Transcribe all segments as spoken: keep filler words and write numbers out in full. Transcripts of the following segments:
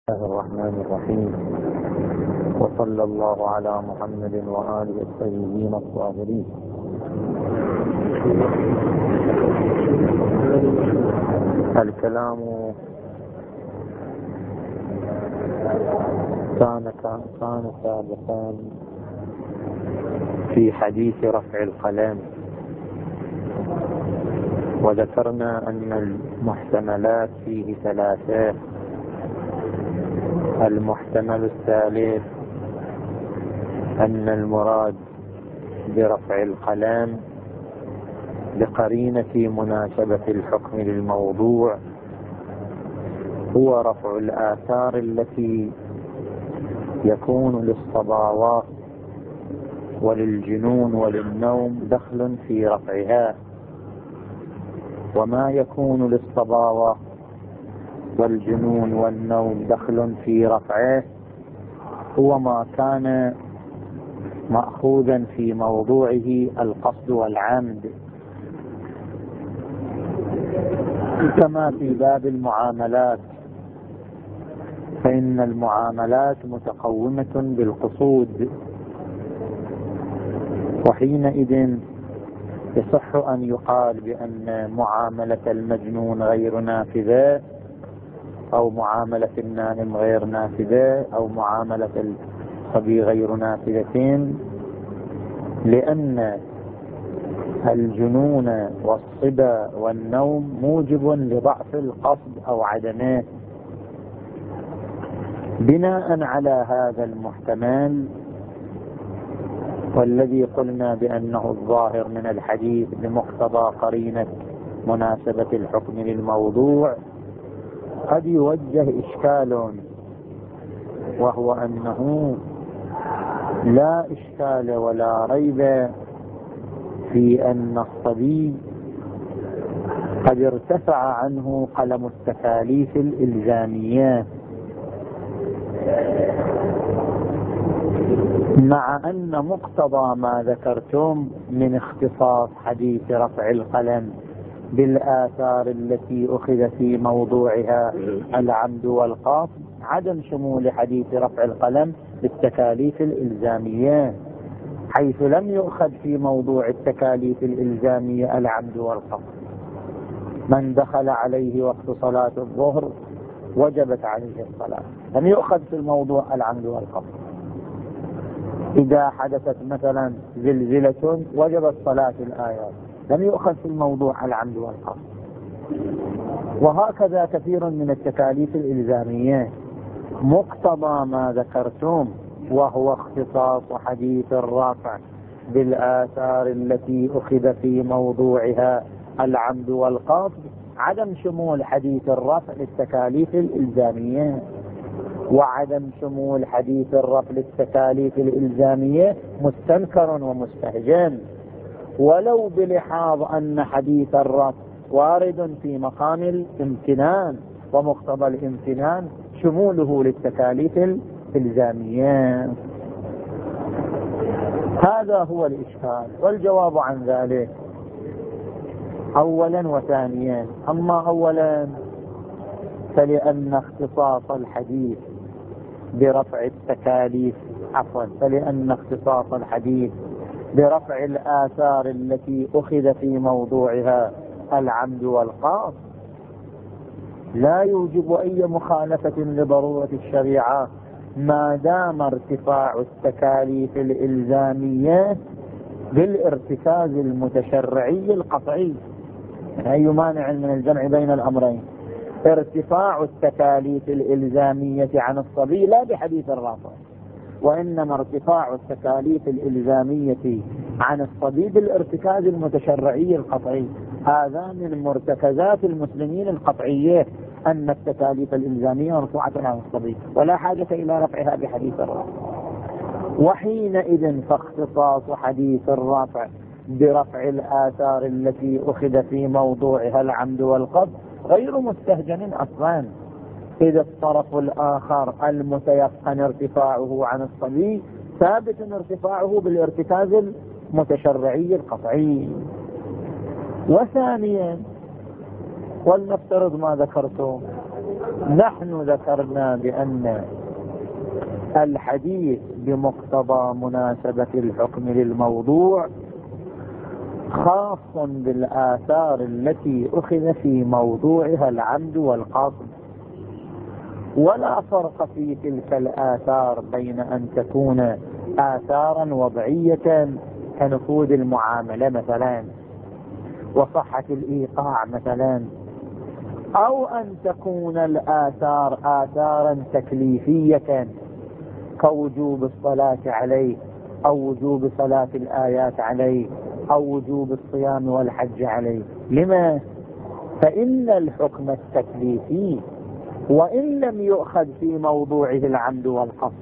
الله الرحمن الرحيم، وصلى الله على محمد وآله الطيبين الطاهرين. الكلام كان كان سابقا في حديث رفع القلم، وذكرنا أن المحتملات فيه ثلاثة. المحتمل الثالث أن المراد برفع القلم بقرينة مناسبة الحكم للموضوع هو رفع الآثار التي يكون للصباوات وللجنون وللنوم دخل في رفعها، وما يكون للصباوة والجنون والنوم دخل في رفعه هو ما كان مأخوذا في موضوعه القصد والعمد، كما في باب المعاملات، فإن المعاملات متقومة بالقصود، وحينئذ يصح أن يقال بأن معاملة المجنون غير نافذة، أو معاملة النائم غير نافذة، أو معاملة الصبي غير نافذتين، لأن الجنون والصبا والنوم موجب لضعف القصد أو عدمه. بناء على هذا المحتمل، والذي قلنا بأنه الظاهر من الحديث بمقتضى قرينة مناسبة الحكم للموضوع، قد يوجه إشكال، وهو أنه لا إشكال ولا ريب في أن الصبي قد ارتفع عنه قلم التكاليف الإلزامية، مع أن مقتضى ما ذكرتم من اختصاص حديث رفع القلم بالآثار التي أخذ في موضوعها العمد والقصد عدم شمول حديث رفع القلم بالتكاليف الإلزامية، حيث لم يؤخذ في موضوع التكاليف الإلزامية العمد والقصد. من دخل عليه وقت صلاة الظهر وجبت عليه الصلاة، لم يؤخذ في الموضوع العمد والقصد. إذا حدثت مثلا زلزلة وجبت صلاة الآيات، لم يؤخذ في الموضوع العمد والقصد. وهكذا كثير من التكاليف الإلزامية مقتضى ما ذكرتم، وهو اختصاص حديث الرفع بالآثار التي أخذ في موضوعها العمد والقصد عدم شمول حديث الرفع للتكاليف الإلزامية، وعدم شمول حديث الرفع للتكاليف الإلزامية مستنكر ومستهجن، ولو بلحاظ أن حديث الرفع وارد في مقام الامتنان، ومقتضى الامتنان شموله للتكاليف الإلزامية. هذا هو الإشكال، والجواب عن ذلك أولا وثانيا. أما أولا فلأن اختصاص الحديث برفع التكاليف عفوا فلأن اختصاص الحديث برفع الآثار التي أخذ في موضوعها العمد والقصد لا يوجب أي مخالفة لضرورة الشريعة، ما دام ارتفاع التكاليف الإلزامية بالارتكاز المتشرعي القطعي. أي مانع من الجمع بين الأمرين؟ ارتفاع التكاليف الإلزامية عن الصبي لا بحديث الرافع، وإنما ارتفاع التكاليف الإلزامية عن الصبي بالارتكاز المتشرعي القطعي. هذا من مرتكزات المسلمين القطعية، أن التكاليف الإلزامية مرفوعة عن الصبي ولا حاجة إلى رفعها بحديث الرافع. وحينئذ فاختصاص حديث الرافع برفع الآثار التي أخذ في موضوعها العمد والقصد غير مستهجن أصلا، إذا الطرف الآخر المتيقن ارتفاعه عن الصبي ثابت ارتفاعه بالارتكاز المتشرعي القطعي. وثانيا ولنفترض ما ذكرته، نحن ذكرنا بأن الحديث بمقتضى مناسبة الحكم للموضوع خاص بالآثار التي أخذ في موضوعها العمد والقصد، ولا فرق في تلك الآثار بين أن تكون آثارا وضعية كنفوذ المعاملة مثلا وصحة الإيقاع مثلا، أو أن تكون الآثار آثارا تكليفية كوجوب الصلاة عليه أو وجوب صلاة الآيات عليه أو وجوب الصيام والحج عليه. لما؟ فإن الحكم التكليفي وإن لم يؤخذ في موضوعه العمد والقصد،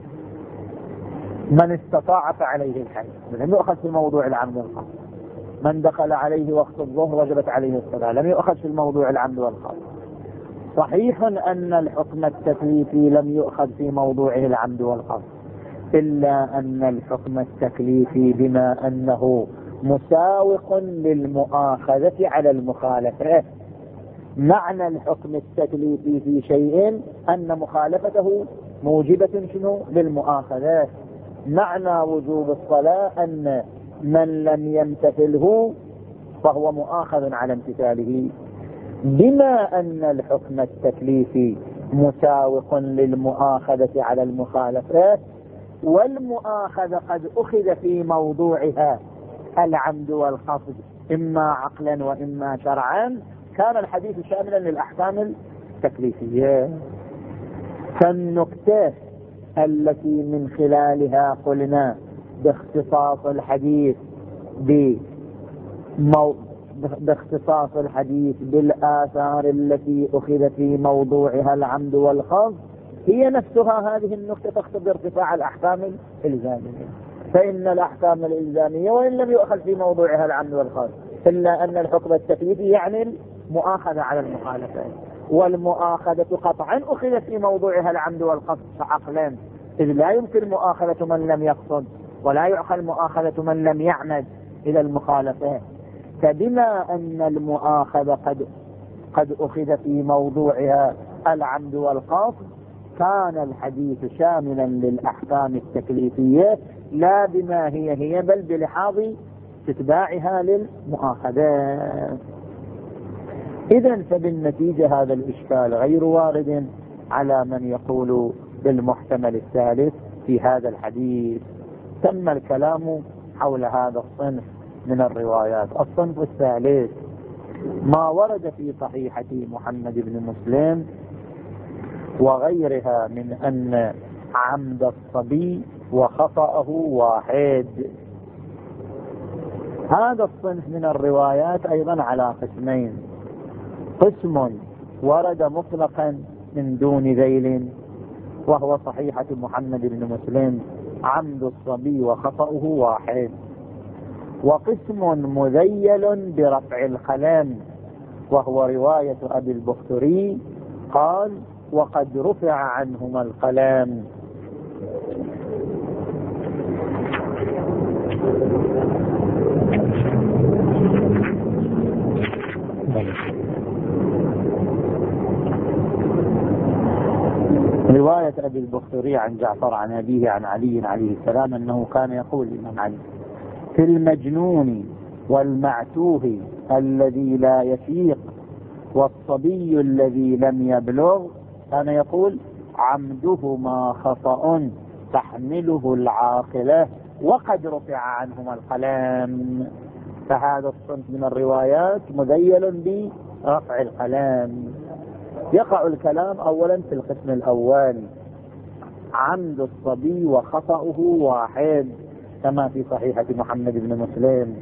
من استطاع فعليه الحج لم يؤخذ في موضوع العمد والقصد، من دخل عليه وقت الظهر وجبت عليه الصلاة لم يؤخذ في الموضوع العمد والقصد. صحيح أن الحكم التكليفي لم يؤخذ في موضوعه العمد والقصد، إلا أن الحكم التكليفي بما أنه مساوق للمؤاخذة على المخالفة. معنى الحكم التكليفي في شيء أن مخالفته موجبة شنو؟ للمؤاخذة. معنى وجوب الصلاة أن من لم يمتثله فهو مؤاخذ على امتثاله. بما أن الحكم التكليفي مساوق للمؤاخذة على المخالفات، والمؤاخذة قد أخذ في موضوعها العمد والقصد إما عقلا وإما شرعا، كان الحديث شاملا للأحكام التكليفية. فالنكتة التي من خلالها قلنا باختصاص الحديث بمو... باختصاص الحديث بالآثار التي أخذ في موضوعها العمد والقصد، هي نفسها هذه النكتة تقتضي ارتفاع الأحكام الإلزامية. فإن الأحكام الإلزامية وإن لم يؤخذ في موضوعها العمد والقصد، إلا أن الحكم التكليفي يعني المؤاخذة على المخالفات، والمؤاخذة قطعا أخذ في موضوعها العمد والقصد عقلا، إذ لا يمكن مؤاخذة من لم يقصد ولا يعقل مؤاخذة من لم يعمد إلى المخالفات. فبما أن المؤاخذة قد قد أخذ في موضوعها العمد والقصد، كان الحديث شاملا للأحكام التكليفية لا بما هي هي بل بلحاظ تتباعها للمؤاخذات. إذن فبالنتيجة هذا الإشكال غير وارد على من يقول بالمحتمل الثالث في هذا الحديث. تم الكلام حول هذا الصنف من الروايات. الصنف الثالث ما ورد في صحيحة محمد بن مسلم وغيرها من أن عمد الصبي وخطأه واحد. هذا الصنف من الروايات أيضا على قسمين: قسم ورد مطلقا من دون ذيل وهو صحيحة محمد بن مسلم عمد الصبي وخطأه واحد، وقسم مذيل برفع القلم وهو رواية أبي البختري قال: وقد رفع عنهما القلم. رواية أبي البختري عن جعفر عن أبيه عن علي عليه السلام أنه كان يقول الإمام علي: في المجنون والمعتوه الذي لا يفيق والصبي الذي لم يبلغ، كان يقول: عمدهما خطأ تحمله العاقلة وقد رفع عنهما القلم. فهذا الصنف من الروايات مذيل برفع القلم. يقع الكلام أولا في القسم الأول: عمد الصبي وخطأه واحد كما في صحيحة محمد بن مسلم.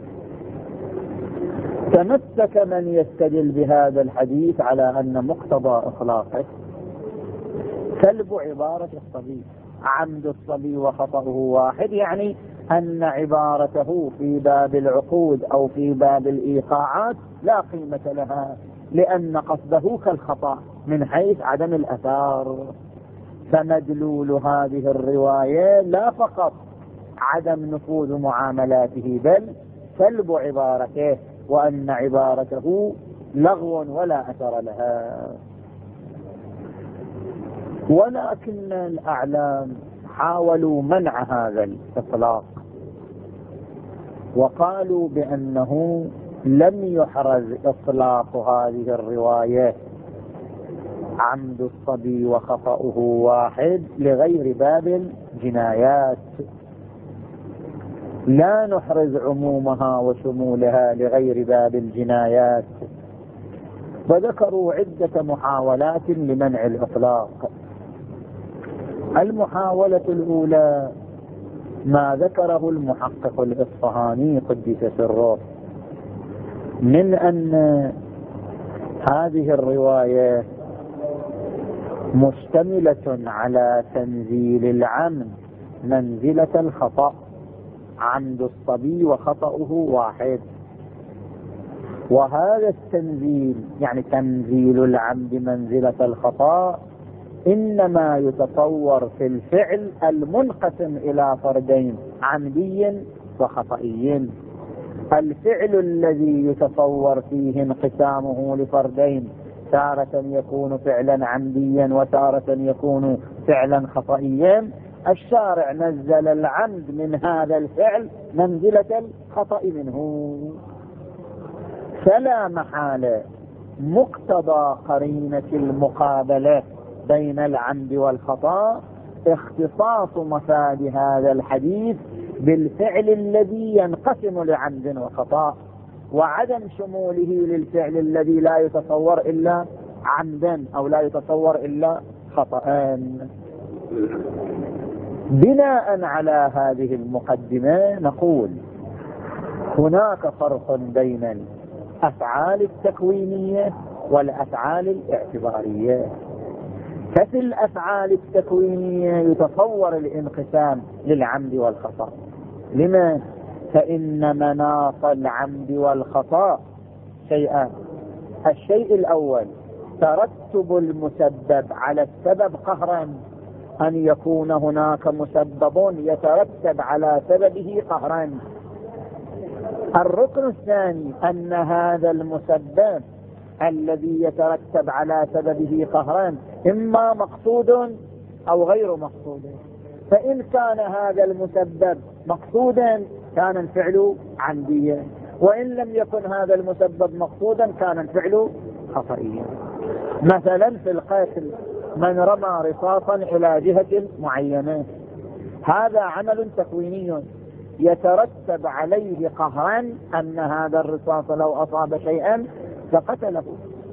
تمسك من يستدل بهذا الحديث على أن مقتضى إطلاقه سلب عبارة الصبي. عمد الصبي وخطأه واحد يعني أن عبارته في باب العقود أو في باب الإيقاعات لا قيمة لها، لأن قصده كالخطأ من حيث عدم الأثار. فمدلول هذه الرواية لا فقط عدم نفوذ معاملاته بل سلب عبارته، وأن عبارته لغو ولا أثر لها. ولكن الأعلام حاولوا منع هذا الإطلاق وقالوا بأنه لم يحرز إطلاق هذه الرواية عمد الصبي وخطأه واحد لغير باب الجنايات، لا نحرز عمومها وشمولها لغير باب الجنايات. وذكروا عدة محاولات لمنع الإطلاق. المحاولة الأولى ما ذكره المحقق الإصفهاني قدس سره من أن هذه الرواية مشتملة على تنزيل العمد منزلة الخطأ، عمد الصبي وخطأه واحد. وهذا التنزيل يعني تنزيل العمد منزلة الخطأ إنما يتصور في الفعل المنقسم إلى فردين عمدي وخطئي. الفعل الذي يتصور فيه انقسامه لفردين تارة يكون فعلا عمديا وتارة يكون فعلا خطئيا، الشارع نزل العمد من هذا الفعل منزلة الخطأ منه. فلا محالة مقتضى قرينة المقابلة بين العمد والخطأ اختصاص مفاد هذا الحديث بالفعل الذي ينقسم لعمد وخطأ، وعدم شموله للفعل الذي لا يتصور إلا عمدا أو لا يتصور إلا خطأ. بناء على هذه المقدمة نقول هناك فرق بين الأفعال التكوينية والأفعال الاعتبارية. ففي الأفعال التكوينية يتصور الانقسام للعمد والخطأ. لما؟ فإن مناط العمد والخطأ شيئان. الشيء الأول ترتب المسبب على السبب قهرا، أن يكون هناك مسبب يترتب على سببه قهرا. الركن الثاني أن هذا المسبب الذي يترتب على سببه قهرا إما مقصود أو غير مقصود. فإن كان هذا المسبب مقصودا كان الفعل عمديا، وإن لم يكن هذا المسبب مقصودا كان الفعل خطئيا. مثلا في القتل من رمى رصاصا إلى جهة معينة، هذا عمل تكويني يترتب عليه قهرا أن هذا الرصاص لو أصاب شيئا فقتله.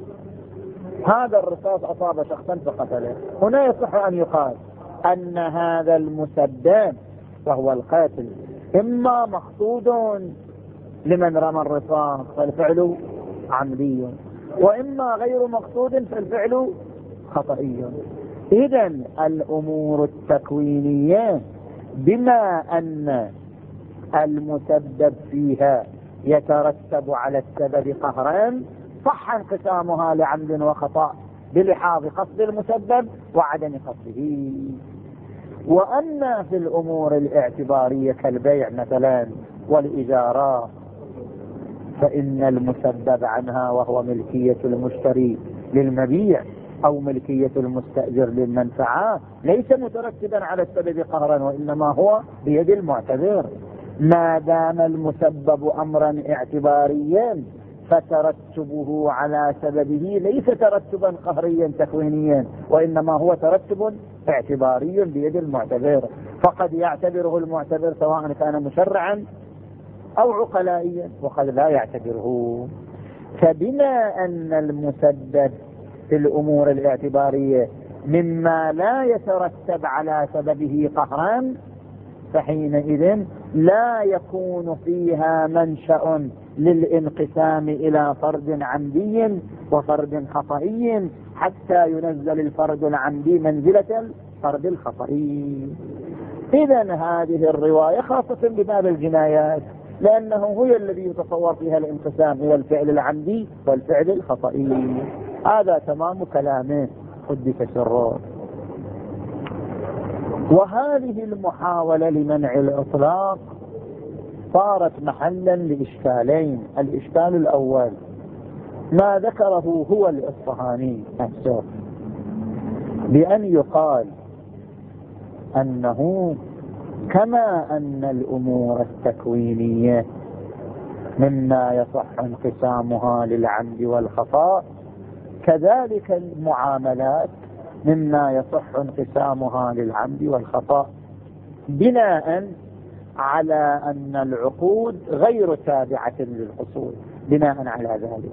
هذا الرصاص أصاب شخصا فقتله. هنا يصح أن يقال أن هذا المسبب وهو القاتل إما مقصود لمن رمى الرصاص فالفعل عمدي، وإما غير مقصود فالفعل خطئي. إذن الأمور التكوينية بما أن المسبب فيها يترتب على السبب قهرا صح انقسامها لعمد وخطأ بلحاظ قصد المسبب وعدم قصده. وأما في الأمور الاعتبارية كالبيع مثلا والإجارة فإن المسبب عنها وهو ملكية المشتري للمبيع أو ملكية المستأجر للمنفعة ليس مترتبا على السبب قهرا، وإنما هو بيد المعتبر. ما دام المسبب أمرا اعتباريا فترتبه على سببه ليس ترتبا قهريا تكوينيا، وإنما هو ترتب اعتباري بيد المعتبر. فقد يعتبره المعتبر سواء كان مشرعا أو عقلائيا وقد لا يعتبره. فبما أن المسبب في الأمور الاعتبارية مما لا يترتب على سببه قهرا فحينئذ لا يكون فيها منشأ للانقسام إلى فرد عمدي وفرد خطئي حتى ينزل الفرد العمدي منزلة الفرد الخطئي. إذن هذه الرواية خاصة بباب الجنايات لأنه هو الذي يتصور فيها الانقسام إلى الفعل العمدي والفعل الخطئي. هذا تمام كلامه قدس سره. وهذه المحاولة لمنع الإطلاق صارت محلا لإشكالين. الإشكال الأول ما ذكره هو الإصفهاني نفسه بأن يقال أنه كما أن الأمور التكوينية مما يصح انقسامها للعمد والخطأ، كذلك المعاملات مما يصح انقسامها للعمد والخطأ، بناء على أن العقود غير تابعة للأصول. بناء على ذلك،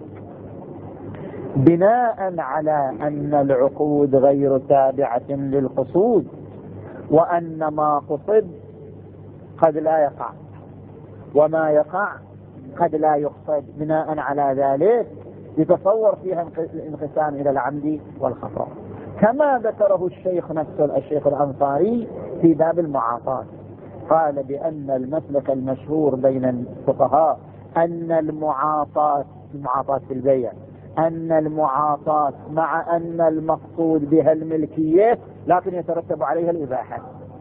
بناء على أن العقود غير تابعة للقصود، وأن ما قصد قد لا يقع وما يقع قد لا يقصد، بناء على ذلك يتصور فيها الانقسام إلى العمد والخطأ، كما ذكره الشيخ نفسه الشيخ الأنصاري في باب المعاطاة. قال بأن المسلك المشهور بين الفقهاء أن المعاطاة المعاطاة في البيع أن المعاطاة مع أن المقصود بها الملكية، لكن يترتب عليها الإباحة،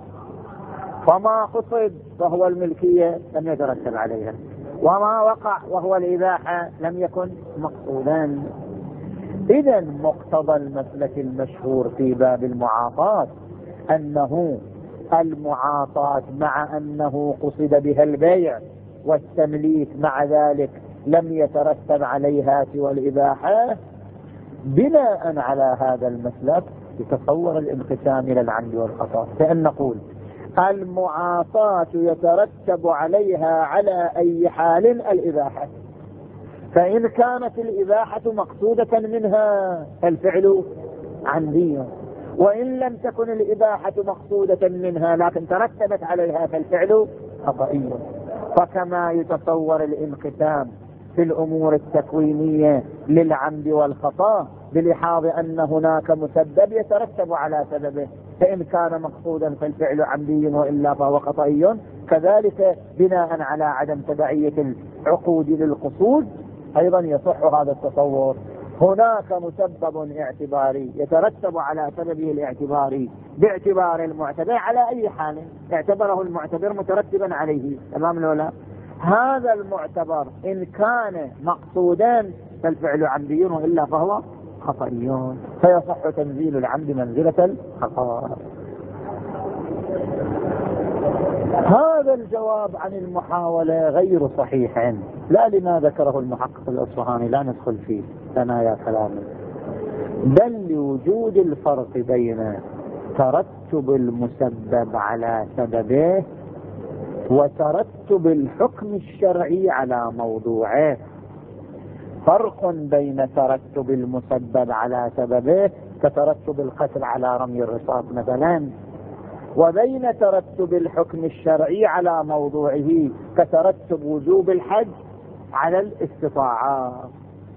فما قصد وهو الملكية لم يترتب عليها، وما وقع وهو الإباحة لم يكن مقصودا. إذن مقتضى المسلك المشهور في باب المعاطاة أنه المعاطاة مع أنه قصد بها البيع والتمليك مع ذلك لم يترتب عليها سوى الإباحة، بناء على هذا المسلك يتصور الانقسام إلى العمد والخطأ، فإن نقول المعاطاة يترتب عليها على أي حال الإباحة، فإن كانت الإباحة مقصودة منها فالفعل عمدي، وإن لم تكن الإباحة مقصودة منها لكن ترتبت عليها فالفعل خطئي. فكما يتصور الانقسام في الأمور التكوينية للعمد والخطأ بلحاظ أن هناك مسبب يترتب على سببه، فإن كان مقصودا فالفعل عمدي وإلا فهو خطئي، كذلك بناء على عدم تبعية العقود للقصود أيضا يصح هذا التصور. هناك مسبب اعتباري يترتب على سببه الاعتباري باعتبار المعتبر على أي حال اعتبره المعتبر مترتبا عليه، تمام ولا؟ هذا المعتبر إن كان مقصودا فالفعل عمدي وإلا فهو خطئي، فيصح تنزيل العمد منزلة الخطأ. هذا الجواب عن المحاولة غير صحيح، لا لما ذكره المحقق الأصفهاني لا ندخل فيه ثنايا كلامه، بل لوجود الفرق بين ترتب المسبب على سببه وترتب الحكم الشرعي على موضوعه. فرق بين ترتب المسبب على سببه كترتب القتل على رمي الرصاص مثلا، وبين ترتب الحكم الشرعي على موضوعه كترتب وجوب الحج على الاستطاعة.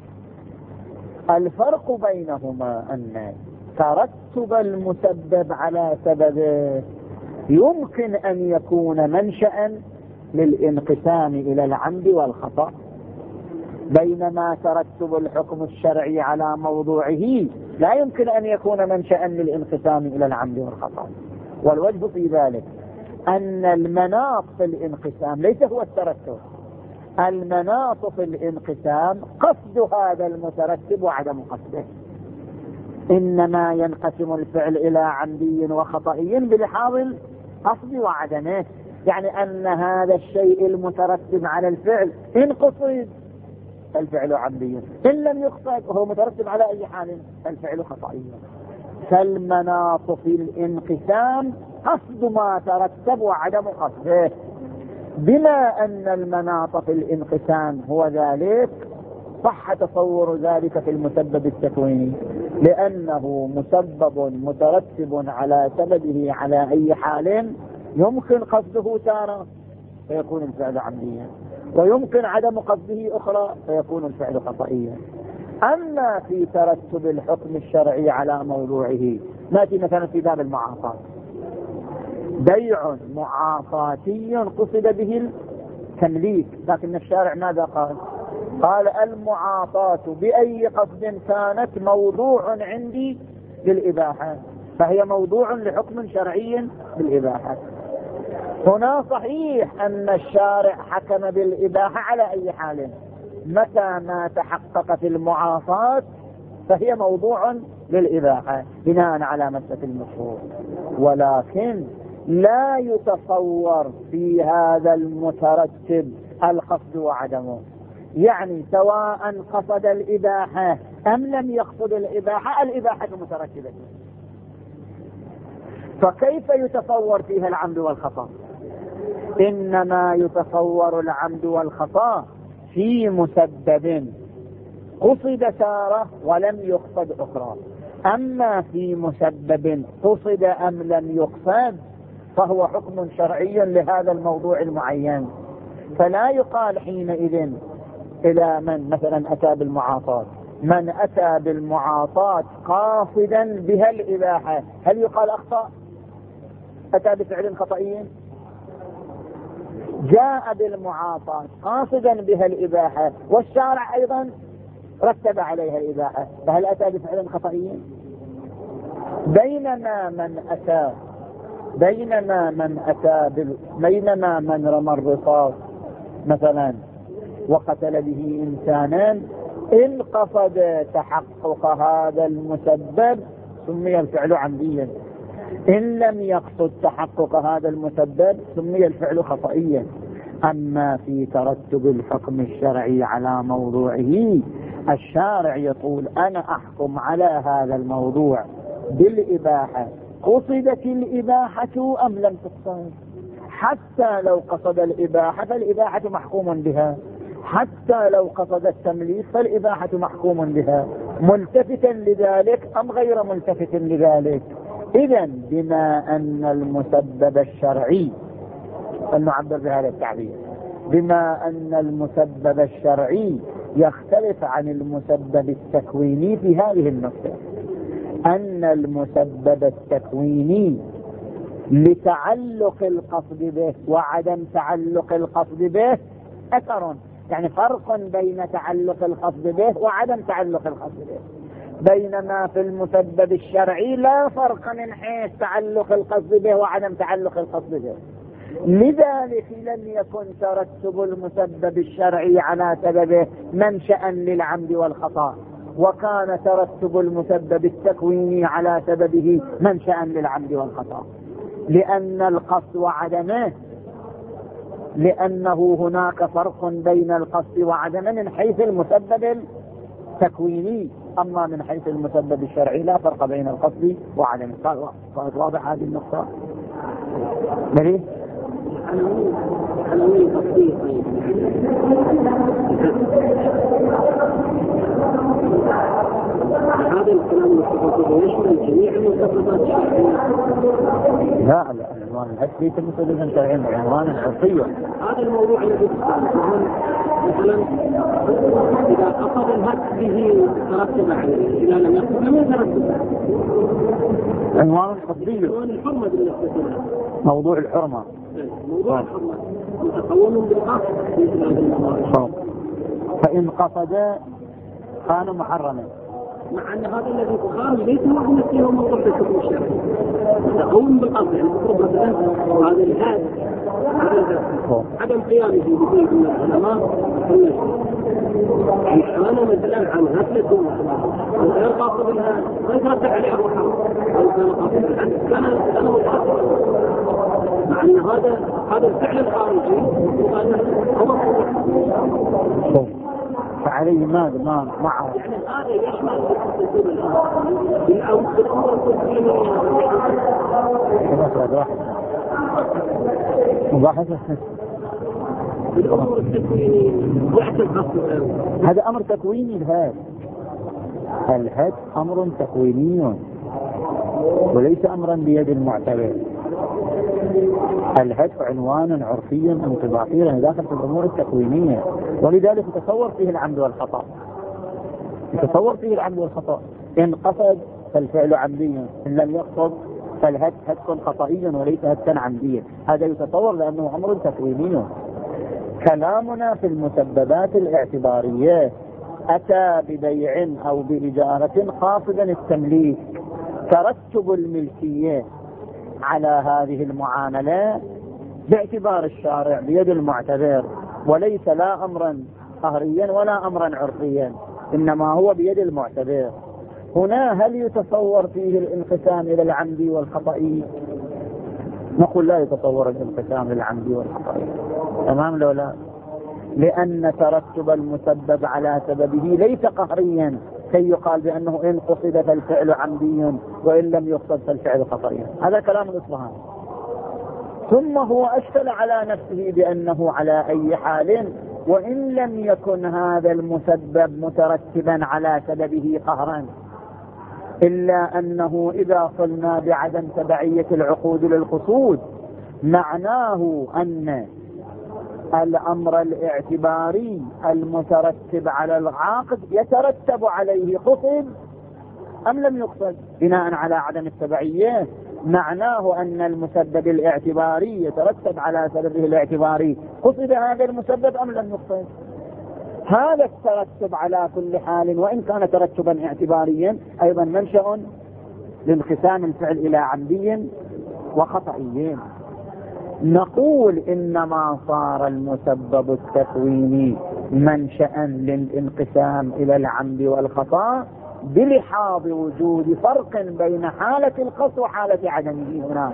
الفرق بينهما أن ترتب المسبب على سببه يمكن أن يكون منشأ للانقسام إلى العمد والخطأ، بينما ترتب الحكم الشرعي على موضوعه لا يمكن أن يكون منشأ للانقسام إلى العمد والخطأ. والوجه في ذلك أن المناط في الانقسام ليس هو الترتب، المناط في الانقسام قصد هذا المترتب وعدم قصده، إنما ينقسم الفعل إلى عمدي وخطئي بلحاظ القصد وعدمه، يعني أن هذا الشيء المترتب على الفعل إن قصد الفعل عمدي، إن لم يقصد وهو مترتب على أي حال الفعل خطئي. فالمناط في الانقسام قصد ما ترتب وعدم قصده، بما أن المناط في الانقسام هو ذلك صح تصور ذلك في المسبب التكويني، لأنه مسبب مترتب على سببه على أي حال يمكن قصده تارة فيكون الفعل عمديا، ويمكن عدم قصده أخرى فيكون الفعل خطئيا. أما في ترتب الحكم الشرعي على موضوعه، نأتي مثلا في باب المعاطاة، بيع معاطاتي قصد به التمليك، لكن الشارع ماذا قال؟ قال المعاطاة بأي قصد كانت موضوع عندي للإباحة، فهي موضوع لحكم شرعي بالإباحة. هنا صحيح أن الشارع حكم بالإباحة على أي حال، متى ما تحقق في المعاطاة فهي موضوع للإباحة بناء على مسألة المشهور. ولكن لا يتصور في هذا المترتب القصد وعدمه، يعني سواء قصد الإباحة أم لم يقصد الإباحة الإباحة مترتبة. فكيف يتصور فيها العمد والخطأ؟ إنما يتصور العمد والخطأ في مسبب قصد تارة ولم يقصد أخرى. أما في مسبب قصد أم لم يقصد فهو حكم شرعي لهذا الموضوع المعين. فلا يقال حينئذ إلى من مثلا أتى بالمعاطاة، من أتى بالمعاطاة قاصدا بها الإباحة، هل يقال أخطأ؟ أتى بفعل خطئي. جاء بالمعاطاة قاصدا بها الإباحة والشارع أيضا رتب عليها الإباحة، فهل أتى بفعل خطئي؟ بينما من أتى بينما من أتى بال... بينما من رمى الرصاص مثلا وقتل به إنسانا إن قصد تحقق هذا المسبب سمي الفعل عمديا، إن لم يقصد تحقق هذا المسبب سمي الفعل خطئيا. أما في ترتب الحكم الشرعي على موضوعه الشارع يقول أنا أحكم على هذا الموضوع بالإباحة قصدت الإباحة أم لم تقصد. حتى لو قصد الإباحة فالإباحة محكوم بها، حتى لو قصد التمليك فالإباحة محكوم بها، ملتفتا لذلك أم غير ملتفت لذلك. إذن بما أن المسبب الشرعي، نعبر بهذا التعبير، بما أن المسبب الشرعي يختلف عن المسبب التكويني في هذه النقطة، أن المسبب التكويني لتعلق القصد به وعدم تعلق القصد به أثر، يعني فرق بين تعلق القصد به وعدم تعلق القصد به، بينما في المسبب الشرعي لا فرق من حيث تعلق القصد به وعدم تعلق القصد به. لذلك لم يكن ترتب المسبب الشرعي على سببه منشأ للعمد والخطأ، وكان ترتب المسبب التكويني على سببه منشأ للعمد والخطأ، لأن القصد وعدمه لأنه هناك فرق بين القصد وعدمه من حيث المسبب التكويني، أما من حيث المسبب الشرعي لا فرق بين القصد وعدمه. قالت واضح هذه النقطة؟ بلي؟ هذا الكلام يشمل جميع المسببات الشرعية. لا لا العنوان الهد ليس مسببا شرعيا، العنوان العرفي. هذا الموضوع الذي مثلا إذا قصد الهد به ترتب عليه، إذا لم يقصد لم يترتب. عنوان القصدي، عنوان الحرمة بالنسبة له، موضوع الحرمة، موضوع الحرمة متقوم بالقصد في هذا الموضوع. فإن قصد كان محرما، مع أن هذا الذي تخارج ليس هو بنفسه هو موضوع الحكم الشرعي، تقوم بالقصد. يعني المفروض مثلا هذا الهاد عدم قيامه بشيء من العلماء أنا مثلا عن غفلة مثلا قاصد الهاد ما يترتب عليه الحرام، أو كان قاصد الهاد كان أنا متأثر، مع أن هذا هذا الفعل الخارجي هو فعليه ماذا ما معه. يعني هذا يشمل بالأمر التسليمية مباحثة بالأمر التكويني هذا أمر تكويني. الهاد الهاد أمر تكويني وليس أمرا بيد المعتبر. الهد عنوان عرفي انطباقي داخل في الأمور التكوينية، ولذلك يتصور فيه العمد والخطأ، يتصور فيه العمد والخطأ. إن قصد فالفعل عمدي، إن لم يقصد فالهد هد خطئي وليس هدا عمديا. هذا يتصور لأنه أمر تكويني. كلامنا في المسببات الاعتبارية أتى ببيع أو بإجارة قاصدا التمليك، ترتب الملكية على هذه المعاملة باعتبار الشارع بيد المعتبر، وليس لا أمرا قهريا ولا أمرا عرفيا، إنما هو بيد المعتبر. هنا هل يتصور فيه الانقسام إلى العمدي والخطئي؟ نقول لا يتصور الانقسام للعمدي والخطئي. تمام لو لا؟ لأن ترتب المسبب على سببه ليس قهريا كي يقال بأنه إن قصد فالفعل عمدي وإن لم يقصد فالفعل خطئي. هذا كلام الإصفهاني. ثم هو أشكل على نفسه بأنه على أي حال وإن لم يكن هذا المسبب مترتبا على سببه قهرا، إلا أنه إذا قلنا بعدم تبعية العقود للقصود معناه أن الأمر الاعتباري المترتب على العاقد يترتب عليه قصد أم لم يقصد. بناء على عدم التبعية معناه أن المسبب الاعتباري يترتب على سببه الاعتباري، قصد هذا المسبب أم لم يقصد. هذا الترتب على كل حال وإن كان ترتبا اعتباريا أيضا منشأ لانقسام الفعل إلى عمدي وخطئي. نقول إنما صار المسبب التكويني منشأ للانقسام إلى العمد والخطأ بلحاظ وجود فرق بين حالة القصد وحالة عدمه هنا،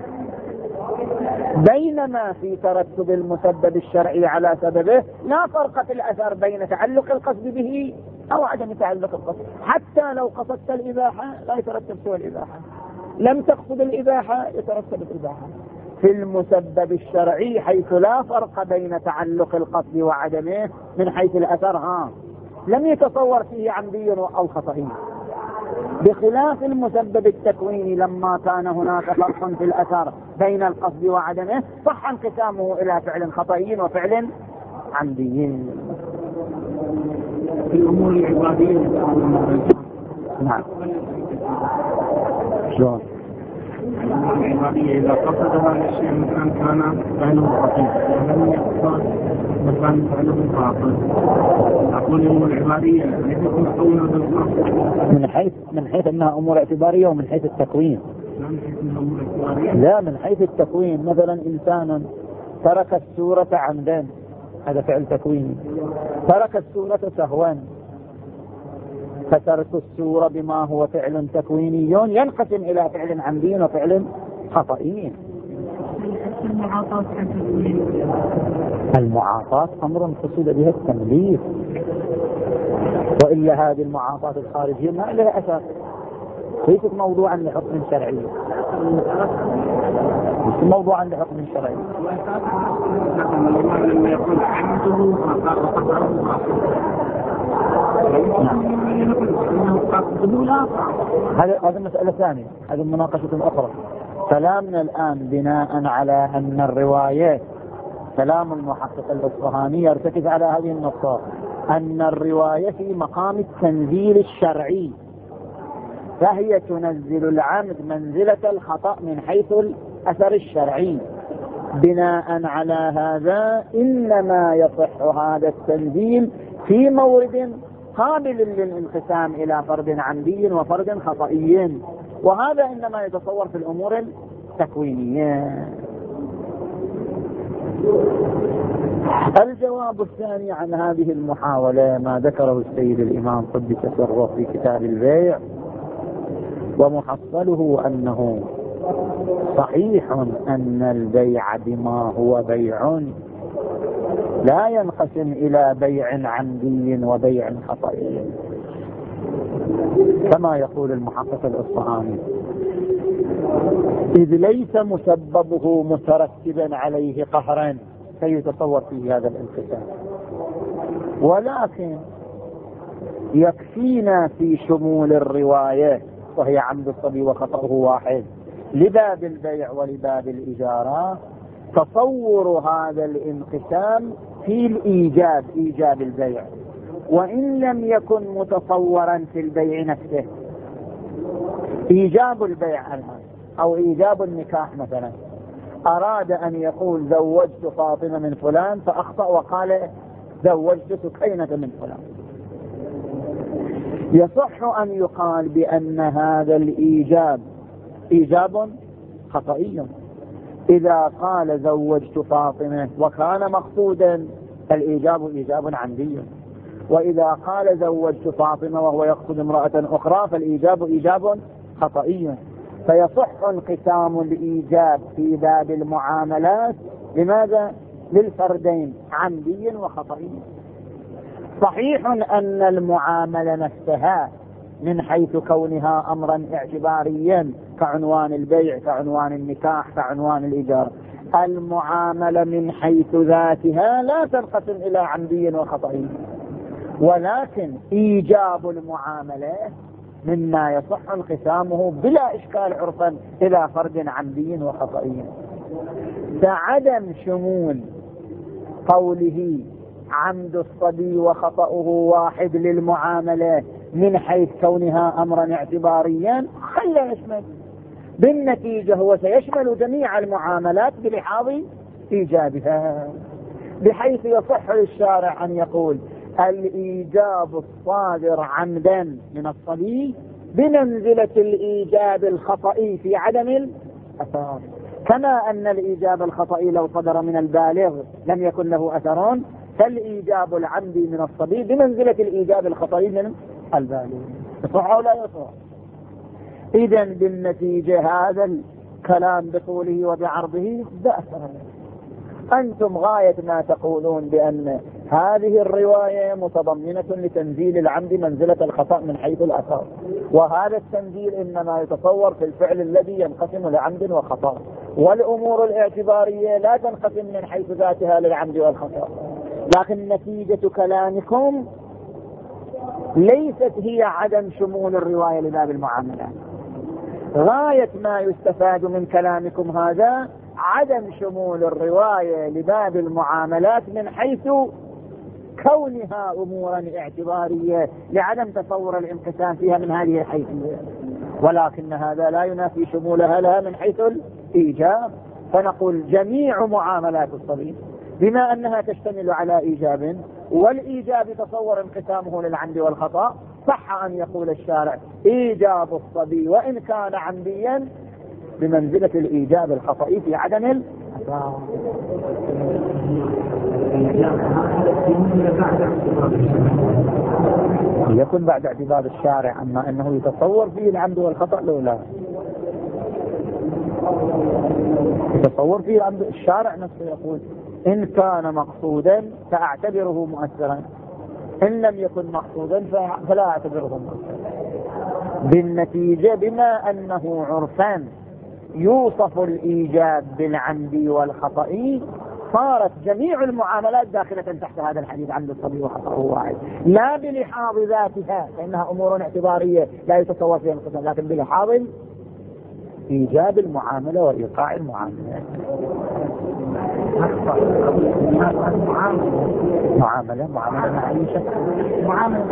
بينما في ترتب المسبب الشرعي على سببه لا فرق في الأثر بين تعلق القصد به أو عدم تعلق القصد. حتى لو قصدت الإباحة لا يترتب سوى الإباحة، لم تقصد الإباحة يترتب الإباحة. في المسبب الشرعي حيث لا فرق بين تعلق القصد وعدمه من حيث الأثر ها لم يتصور فيه عمدي أو خطئي، بخلاف المسبب التكويني لما كان هناك فرق في الأثر بين القصد وعدمه صح انقسامه إلى فعل خطئي وفعل عمدي. في الأمور العبادية نعم شلون العبادية إذا قصد هذا الشيء مثلا كان فعله خطيئا ولم يقصد مثلا فعله باطل، أقول الأمور العبادية ليست مكونة بالقصد من حيث من حيث أنها أمور اعتبارية ومن حيث التكوين. لا من حيث التكوين مثلا إنسان ترك السورة عمدا هذا فعل تكويني، ترك السورة سهوا، فترك السورة بما هو فعل تكويني ينقسم إلى فعل عمدي وفعل خطئي. المعاطاة أمر قصد بها التمليك، وإلا هذه المعاطاة الخارجية ما لها أثر، ليست موضوعا لحكم شرعي، ليست موضوعا لحكم شرعي. لما يكون عمده هذا هذا مسألة ثانية، هذه مناقشة أخرى. كلامنا الآن بناء على أن الروايات، كلام المحقق الإصفهاني يرتكز على هذه النقطة، أن الرواية في مقام التنزيل الشرعي، فهي تنزل العمد منزلة الخطأ من حيث الأثر الشرعي. بناء على هذا إنما يصح هذا التنزيل في مورد قابل للانقسام إلى فرد عمدي وفرد خطئي، وهذا إنما يتصور في الأمور التكوينية. الجواب الثاني عن هذه المحاولة ما ذكره السيد الإمام قدس سره في كتاب البيع، ومحصله أنه صحيح أن البيع بما هو بيع لا ينقسم إلى بيع عمدي وبيع خطئي كما يقول المحقق الإصفهاني، إذ ليس مسببه مترتبا عليه قهرا سيتصور فيه هذا الانقسام، ولكن يكفينا في شمول الرواية وهي عمد الصبي وخطأه واحد لباب البيع ولباب الإجارة تصور هذا الانقسام في الإيجاب، إيجاب البيع، وإن لم يكن متصورا في البيع نفسه. إيجاب البيع الآن أو إيجاب النكاح مثلا، أراد أن يقول زوجت فاطمة من فلان فأخطأ وقال زوجت سكينة من فلان، يصح أن يقال بأن هذا الإيجاب إيجاب خطئي إذا قال زوجت فاطمة وكان مقصودا، الإيجاب إيجاب عمدي. وإذا قال زوجت فاطمة وهو يقصد امرأة أخرى فالإيجاب إيجاب خطئي. فيصح انقسام الإيجاب في باب المعاملات. لماذا؟ للفردين عمدي وخطئي. صحيح أن المعاملة نفسها من حيث كونها أمرا اعتباريا كعنوان البيع كعنوان النكاح كعنوان الإيجار، المعاملة من حيث ذاتها لا تنقسم إلى عمدي وخطئي، ولكن إيجاب المعاملة مما يصح انقسامه بلا إشكال عرفا إلى فرد عمدي وخطئي. فعدم شمول قوله عمد الصبي وخطأه واحد للمعاملة من حيث كونها أمرا اعتباريا خلى يشمل، بالنتيجة هو سيشمل جميع المعاملات بلحاظ إيجابها، بحيث يصح للشارع أن يقول الإيجاب الصادر عمدا من الصبي بمنزلة الإيجاب الخطئي في عدم الأثر، كما أن الإيجاب الخطئي لو صدر من البالغ لم يكن له أثر، فالإيجاب العمدي من الصبي بمنزلة الإيجاب الخطئي من البالغ. يصح أو لا يصح؟ إذن بالنتيجة هذا الكلام بطوله وبعرضه بأس. أنتم غاية ما تقولون بأن هذه الرواية متضمنة لتنزيل العمد منزلة الخطأ من حيث الأثر، وهذا التنزيل إنما يتصور في الفعل الذي ينقسم لعمد وخطأ، والأمور الاعتبارية لا تنقسم من حيث ذاتها للعمد والخطأ. لكن نتيجة كلامكم ليست هي عدم شمول الرواية لباب المعاملات. غاية ما يستفاد من كلامكم هذا عدم شمول الرواية لباب المعاملات من حيث كونها أمورا اعتبارية لعدم تصور الانقسام فيها من هذه الحيثية، ولكن هذا لا ينافي شمولها لها من حيث الإيجاب. فنقول جميع معاملات الصبي بما أنها تشتمل على إيجاب، والإيجاب تصور انقسامه للعمد والخطأ، صح أن يقول الشارع إيجاب الصبي وإن كان عمديا بمنزلة الإيجاب الخطئي في عدم الأثر. يكون بعد اعتبار الشارع، أما أنه يتصور فيه العمد والخطأ لو لا يتصور فيه العمد. الشارع نفسه يقول إن كان مقصودا فأعتبره مؤثرا، إن لم يكن مقصودا فلا أعتبره مؤثرا. بالنتيجة بما أنه عرفان يوصف الإيجاب بالعمد والخطأ، صارت جميع المعاملات داخلة تحت هذا الحديث عمد الصبي وخطأه واحد، لا بلحاظ ذاتها فإنها أمور اعتبارية لا يتصور فيها القسم، لكن بلحاظ إيجاب المعاملة وإيقاع المعاملة. معاملة معاملة مع أي شخص، معاملة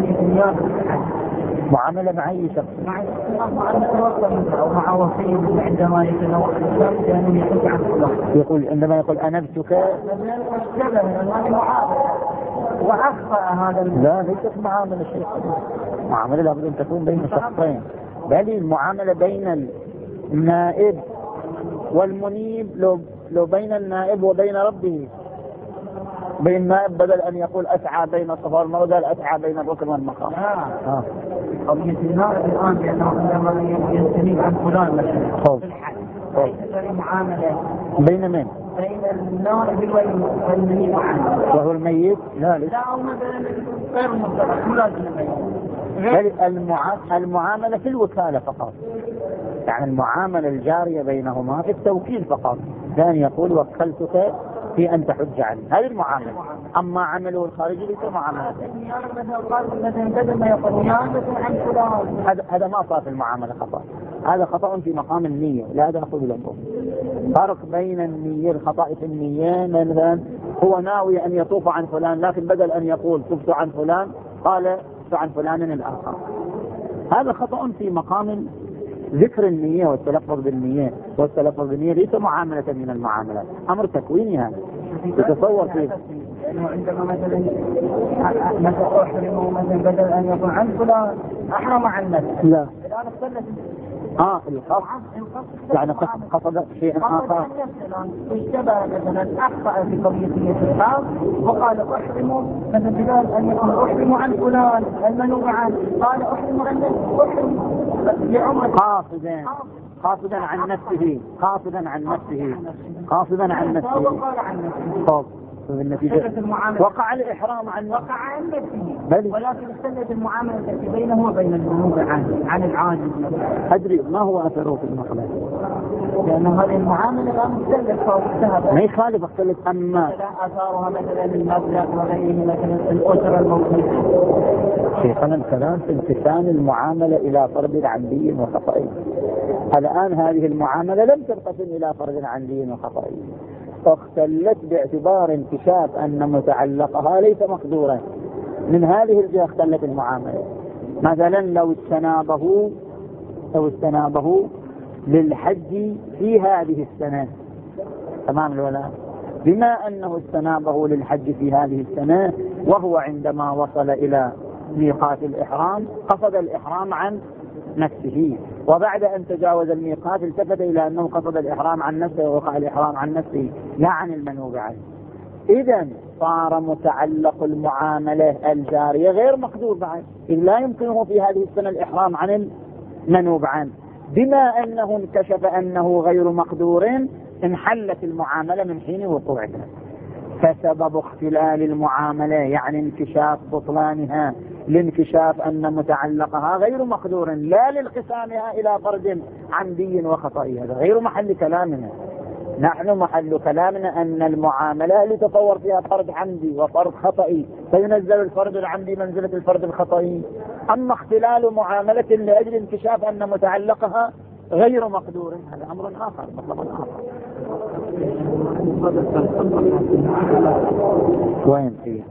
معاملة مع أي شخص، مع مع وصي عندما يقول عندما يقول أنبتك وأخفى هذا. لا ليست معاملة شيء، معاملة لابد أن تكون بين شخصين، بل المعاملة بين النائب والمنيب، لو لو بين النائب وبين ربه، بين النائب بدل أن يقول أسعى بين الصفا والمروة قال أسعى بين الركن والمقام. آه. قضية النائب الآن بأنه عندما يستنيب عن فلان مثلا في الحج ليس معاملة بين من؟ بين النائب والمنيب عنه وهو الميت. لا لا أو مثلا غير مصدر ملازم الميت. المعاملة في الوكالة فقط، يعني المعاملة الجارية بينهما في التوكيل فقط، كان يقول وكلتك في أن تحج عني، هذه المعاملة. أما عمله الخارجي ليس معاملة. هذا هذا ما صار في المعاملة خطأ، هذا خطأ في مقام النية، لا هذا أقول لكم فرق بين النية، الخطأ في النية مثلا هو ناوي أن يطوف عن فلان، لكن بدل أن يقول طفت عن فلان قال طفت عن فلان الآخر، هذا خطأ في مقام ذكر النية والتلفظ بالنية، والتلفظ بالنية ليس معاملة من المعاملات، أمر تكويني هذا يتصور فيه لأنه عندما مثلا مثلا أحرم مثلا بدل أن يكون عن فلان أحرم عن نفسه. لا. الآن اختلت. اه القصد يعني قصد شيء آخر. اشتبه مثلا أخطأ في قضية الحاض وقال أحرم مثلا بدل أن يكون أحرم عن فلان المنوع عنه قال أحرم عن نفسه أحرم لعمر قاصدا قاصدا عن نفسه قاصدا عن نفسه قاصدا عن نفسه وقال عن نفسه. بالنتيجة وقع الإحرام عن وقع عن نفسه بل ولكن اختلت المعاملة التي بينه وبين المنوب عنه عن العاجز. أدري ما هو أثره في المخلص لأن هذه المعاملة لا مختلف ما يخالف اختلف أما أثارها مثلا المبلغ وغيره مثلا الأسرة الموجودة. شيخنا الكلام في انقسام المعاملة إلى فرد عمدي وخطئي. الآن هذه المعاملة لم تنقسم إلى فرد عمدي وخطئي فاختلت باعتبار انكشاف أن متعلقها ليس مقدورا. من هذه الجهة اختلت المعاملة. مثلا لو استنابه لو استنابه للحج في هذه السنة تمام الولاء بما أنه استنابه للحج في هذه السنة وهو عندما وصل إلى ميقات الإحرام قصد الإحرام عن نفسه وبعد أن تجاوز الميقات التفت إلى أنه قصد الإحرام عن نفسه ووقع الإحرام عن نفسه لا عن المنوب عنه. إذن صار متعلق المعاملة الجارية غير مقدور بعد إذ لا يمكنه في هذه السنة الإحرام عن المنوب عنه. بما أنه انكشف أنه غير مقدور انحلت المعاملة من حين وقوعها. فسبب اختلال المعاملة يعني انكشاف بطلانها لانكشاف أن متعلقها غير مقدور لا لانقسامها إلى فرد عمدي وخطئي. هذا غير محل كلامنا. نحن محل كلامنا أن المعاملة لتطور فيها فرد عمدي وفرد خطئي فينزل الفرد العمدي منزلة الفرد الخطئي. أما اختلال معاملة لأجل انكشاف أن متعلقها غير مقدور هذا أمر آخر مطلب آخر. وين فيه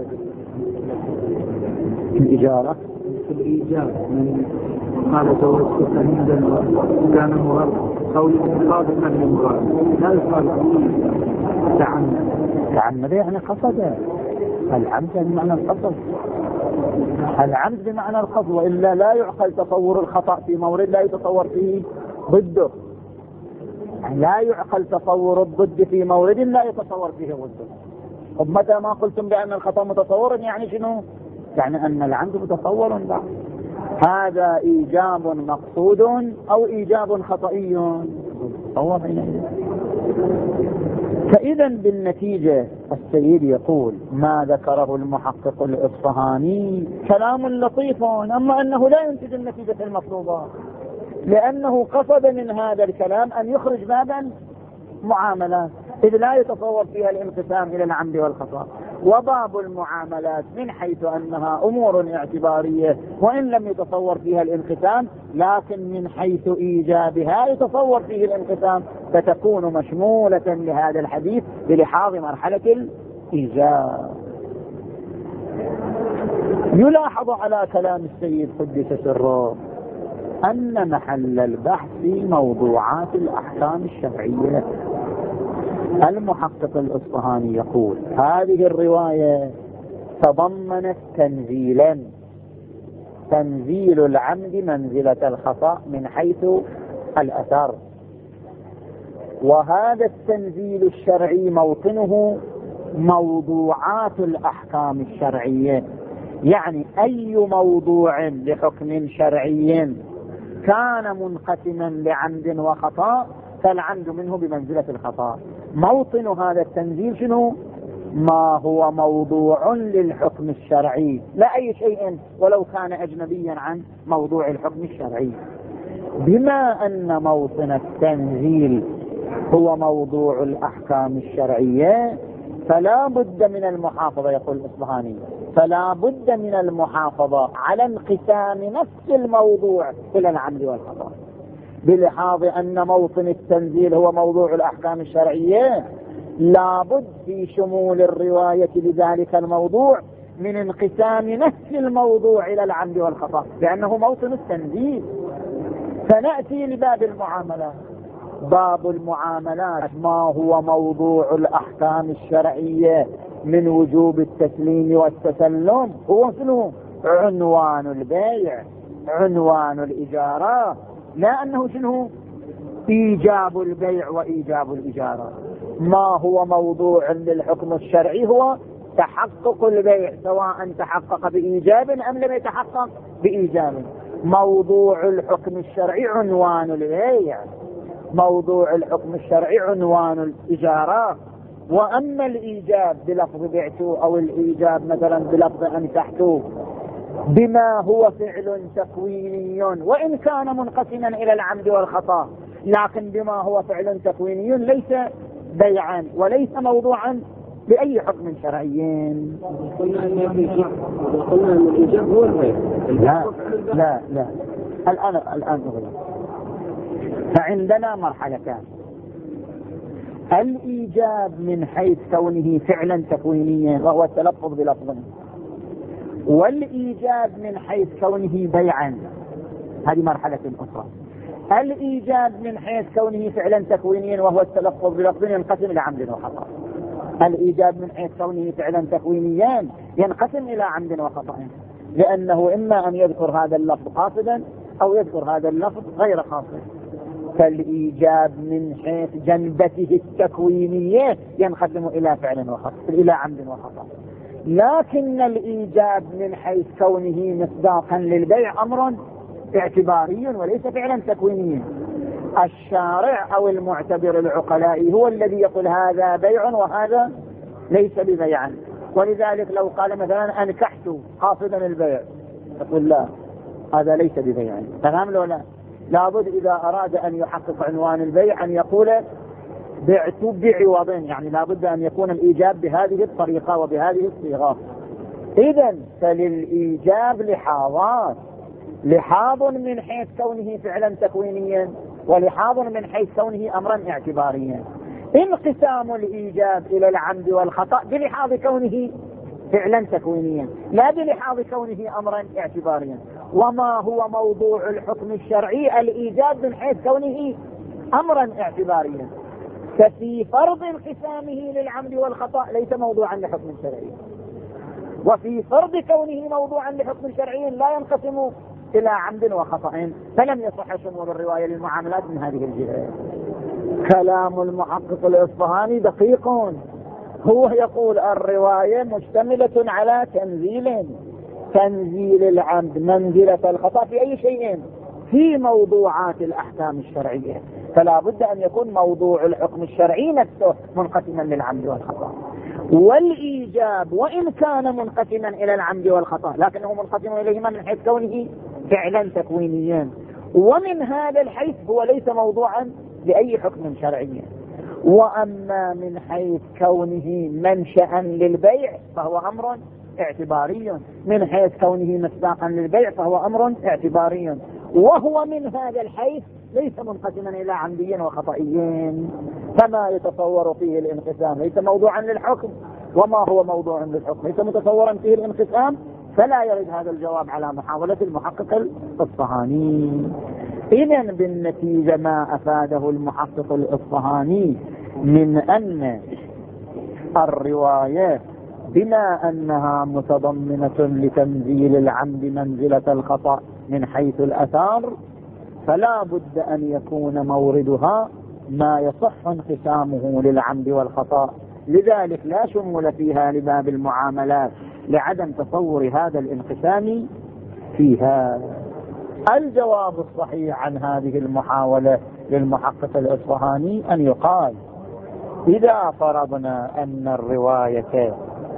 الإجارة في الإيجاب من قال زوجتك هندا كان مراد قول مخالف عن المراد لا يقال تعمد. تعمد يعني قصد. العمد بمعنى القصد. العمد بمعنى القصد وإلا لا يعقل تصور الخطأ في مورد لا يتصور فيه ضده. لا يعقل تصور الضد في مورد لا يتصور فيه ضده. ومتى ما قلتم بأن الخطأ متصور يعني شنو؟ يعني أن العمد متصور بعد. هذا إيجاب مقصود أو إيجاب خطئي هو بينه. فإذا بالنتيجة السيد يقول ما ذكره المحقق الإصفهاني كلام لطيف أما أنه لا ينتج النتيجة المطلوبة لأنه قصد من هذا الكلام أن يخرج بابا معاملات إذ لا يتصور فيها الانقسام إلى العمد والخطأ. وباب المعاملات من حيث أنها أمور اعتبارية وإن لم يتصور فيها الانقسام لكن من حيث إيجابها يتصور فيه الانقسام فتكون مشمولة لهذا الحديث بلحاظ مرحلة الإيجاب. يلاحظ على كلام السيد قدس سره أن محل البحث في موضوعات الأحكام الشرعية. المحقق الإصفهاني يقول هذه الرواية تضمنت تنزيلا تنزيل العمد منزلة الخطأ من حيث الأثر وهذا التنزيل الشرعي موطنه موضوعات الأحكام الشرعية يعني أي موضوع لحكم شرعي كان منقسما لعمد وخطأ فالعمد منه بمنزلة الخطأ. موطن هذا التنزيل شنو؟ ما هو موضوع للحكم الشرعي لا أي شيء ولو كان أجنبيا عن موضوع الحكم الشرعي. بما أن موطن التنزيل هو موضوع الأحكام الشرعية فلا بد من المحافظة يقول الإصفهاني فلا بد من المحافظة على انقسام نفس الموضوع إلى العمد والخطأ بلحاظ أن موطن التنزيل هو موضوع الأحكام الشرعية لا بد في شمول الرواية لذلك الموضوع من انقسام نفس الموضوع إلى العمد والخطأ لأنه موطن التنزيل. فنأتي لباب المعاملات. باب المعاملات ما هو موضوع الأحكام الشرعية من وجوب التسليم والتسلم هو شنو؟ عنوان البيع، عنوان الإجارة، لا أنه شنو؟ إيجاب البيع وإيجاب الإجارة. ما هو موضوع للحكم الشرعي هو تحقق البيع، سواء تحقق بإيجاب أم لم يتحقق بإيجاب. موضوع الحكم الشرعي عنوان البيع، موضوع الحكم الشرعي عنوان الإجارة. وأما الإيجاب بلفظ بعتوا أو الإيجاب مثلا بلفظ أنكحتوا بما هو فعل تكويني وإن كان منقسما إلى العمد والخطأ، لكن بما هو فعل تكويني ليس بيعا وليس موضوعا بأي حكم شرعي. قلنا أن الإيجاب هو البيع. لا لا لا الآن الآن أغلق. فعندنا مرحلتان: الإيجاب من حيث كونه فعلا تكوينيا وهو التلفظ بلفظه، والإيجاب من حيث كونه بيعا، هذه مرحلة أخرى. الإيجاب من حيث كونه فعلا تكوينيا وهو التلفظ بلفظ ينقسم إلى عمد وخطأ. الإيجاب من حيث كونه فعلا تكوينيا ينقسم إلى عمد وخطأ، لأنه إما أن يذكر هذا اللفظ قاصدا أو يذكر هذا اللفظ غير قاصد. فالإيجاب من حيث جنبته التكوينية ينقسم إلى فعل وخطأ، إلى عمد وخطأ. لكن الإيجاب من حيث كونه مصداقا للبيع أمر اعتباري وليس فعلا تكوينيا. الشارع أو المعتبر العقلائي هو الذي يقول هذا بيع وهذا ليس ببيعا. ولذلك لو قال مثلا أنكحت قاصدا البيع، يقول لا، هذا ليس ببيع. تفهم لو لا؟ لابد إذا أراد أن يحقق عنوان البيع أن يقول بعت بعوض، يعني لابد أن يكون الإيجاب بهذه الطريقة وبهذه الصيغة. إذن فللإيجاب لحاظات: لحاظ من حيث كونه فعلا تكوينيا، ولحاظ من حيث كونه أمرا اعتباريا. انقسام الإيجاب إلى العمد والخطأ بلحاظ كونه فعلا تكوينيا، لا بلحاظ كونه أمرا اعتباريا. وما هو موضوع الحكم الشرعي؟ الإيجاب من حيث كونه أمرا اعتباريا. ففي فرض انقسامه للعمد والخطأ ليس موضوعا لحكم شرعي، وفي فرض كونه موضوعا لحكم شرعي لا ينقسم إلى عمد وخطأ، فلم يصح شمول الرواية للمعاملات من هذه الجهة. كلام المحقق الإصفهاني دقيق، هو يقول الرواية مشتملة على تنزيل، تنزيل العمد منزلة الخطأ في أي شيء في موضوعات الأحكام الشرعية، فلا بد أن يكون موضوع الحكم الشرعي نفسه منقسما للعمد والخطأ. والإيجاب وإن كان منقسما إلى العمد والخطأ لكنه منقسم إليهما من حيث كونه فعلا تكوينيا، ومن هذا الحيث هو ليس موضوعا لأي حكم شرعي. وأما من حيث كونه منشأ للبيع فهو أمر اعتباري، من حيث كونه مصداقا للبيع فهو أمر اعتباري، وهو من هذا الحيث ليس منقسما إلى عمديين وخطئيين. فما يتصور فيه الانقسام ليس موضوعا للحكم، وما هو موضوع للحكم ليس متصورا فيه الانقسام، فلا يرد هذا الجواب على محاولة المحقق الإصفهاني. إذن بالنتيجة ما أفاده المحقق الإصفهاني من أن الرواية بما أنها متضمنة لتنزيل العمد منزلة الخطأ من حيث الأثار، فلا بد أن يكون موردها ما يصح انقسامه للعمد والخطأ، لذلك لا شمل فيها لباب المعاملات لعدم تصور هذا الانقسام فيها. الجواب الصحيح عن هذه المحاولة للمحقق الإصفهاني أن يقال: إذا فرضنا أن الرواية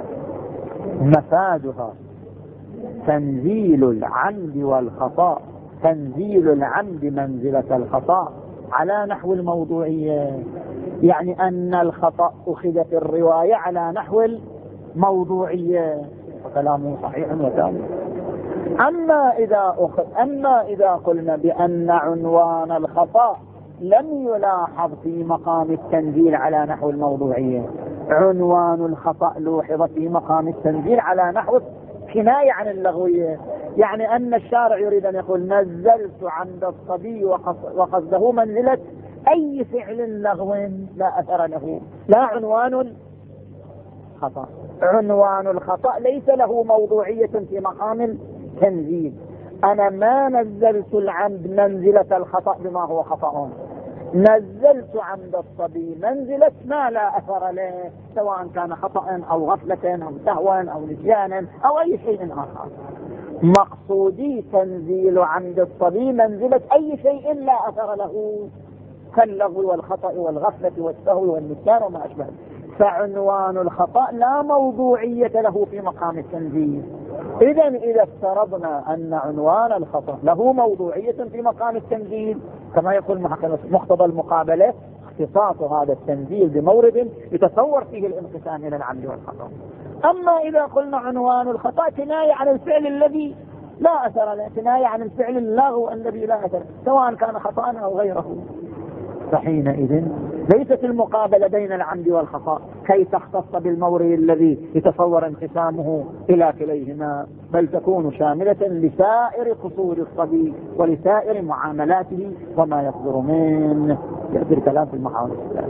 مفادها تنزيل العمد والخطأ، تنزيل العمد منزلة الخطأ على نحو الموضوعية، يعني أن الخطأ أخذ في الرواية على نحو الموضوعية، وكلامه صحيح وتام. أما إذا أخذ أما إذا قلنا بأن عنوان الخطأ لم يلاحظ في مقام التنزيل على نحو الموضوعية، عنوان الخطأ لوحظ في مقام التنزيل على نحو كناية عن اللغوية، يعني أن الشارع يريد أن يقول نزلت عند الصبي وقصده منزلة أي فعل لغو لا أثر له، لا عنوان الخطأ. عنوان الخطأ ليس له موضوعية في مقام التنزيل. أنا ما نزلت العمد منزلة الخطأ بما هو خطأ، نزلت عمد الصبي منزلة ما لا أثر له، سواء كان خطأ أو غفلة أو سهوا أو نسيانا أو أي شيء آخر. مقصودي تنزيل عمد الصبي منزلة أي شيء لا أثر له كاللغو والخطأ والغفلة والسهو والنسيان وما أشبه. فعنوان الخطأ لا موضوعية له في مقام التنزيل. إذا إذا افترضنا أن عنوان الخطأ له موضوعية في مقام التنزيل، كما يقول مقتضى المقابلة اختصاص هذا التنزيل بمورد يتصور فيه الانقسام إلى العمد والخطأ. أما إذا قلنا عنوان الخطأ كناية عن الفعل الذي لا أثر له، كناية عن الفعل اللغو الذي لا أثر، سواء كان خطأ أو غيره، فحينئذ ليست المقابلة بين العمد والخطأ كي تختص بالمورد الذي يتصور انقسامه إلى كليهما، بل تكون شاملة لسائر قصور الصبي ولسائر معاملاته وما يصدر منه. يأتي الكلام في المحاور الثلاثة.